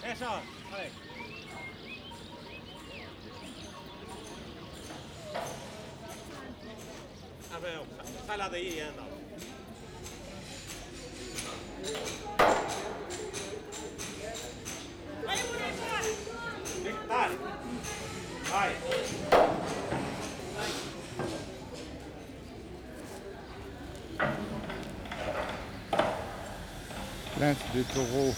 Eso, vale. A ver, sala de ahí, anda. Dale. Vai. Plainte de taureau.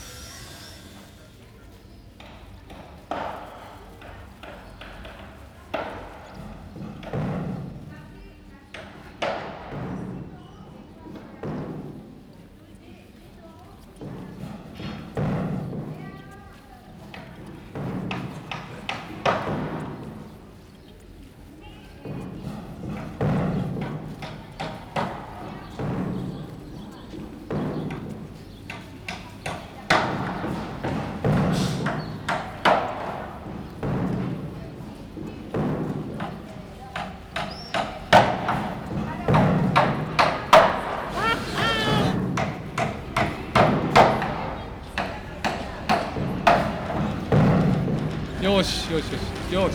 よしよしよしよし。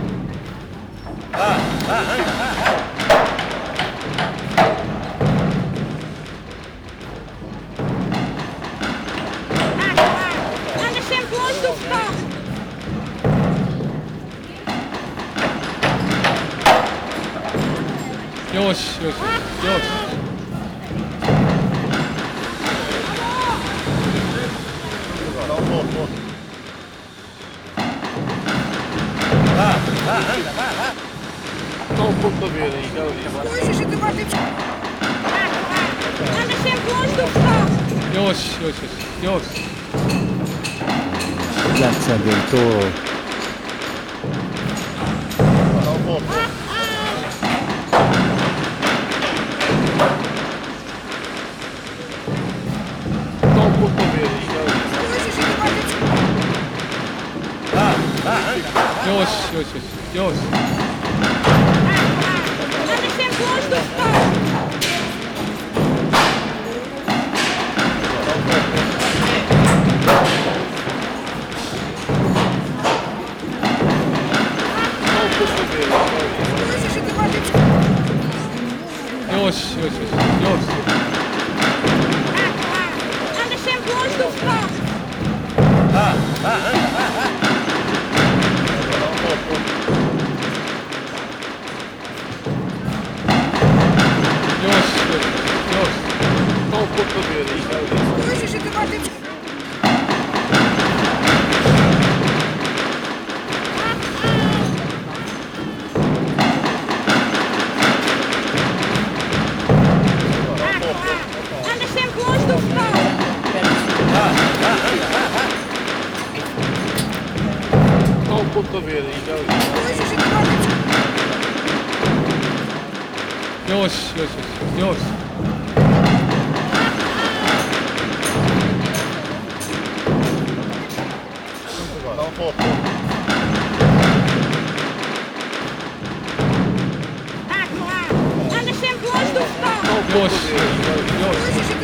Anda sempre longe do carro. よしよしよし。 Não, um pouco ver aí, já ouvi. Anda sempre longe do carro. よしよしよしよし。 Piazza del Toro. Um pouco. Não, um pouco ver aí, já ouvi. よしよしよしよし。 Anda sempre longe do carro. Yoしよしよしよし。 Anda sempre longe do carro. よしよしよし。 Não, um pouco ver aí, já ouvi. Anda sempre longe do carro. Não, um pouco ver aí, já ouvi. よしよしよしよし。 Não, um pouco. Anda sempre longe do carro. よしよし。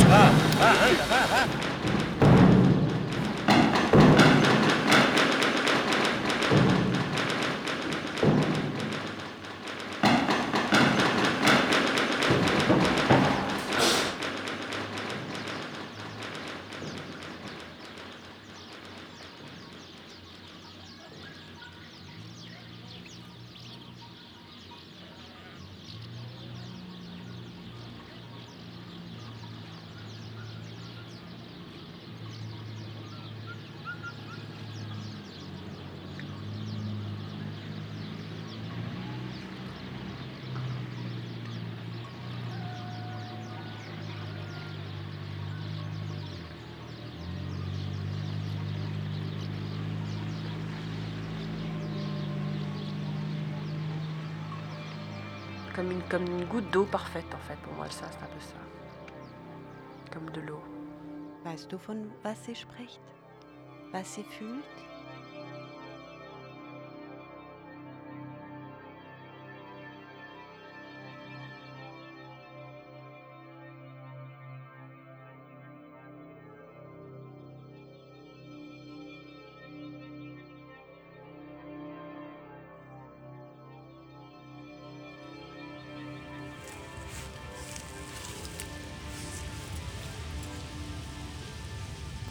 Comme une goutte d'eau parfaite en fait. Pour moi, ça, c'est un peu ça. Comme de l'eau. Weißt du, von was sie spricht? Was sie fühlt?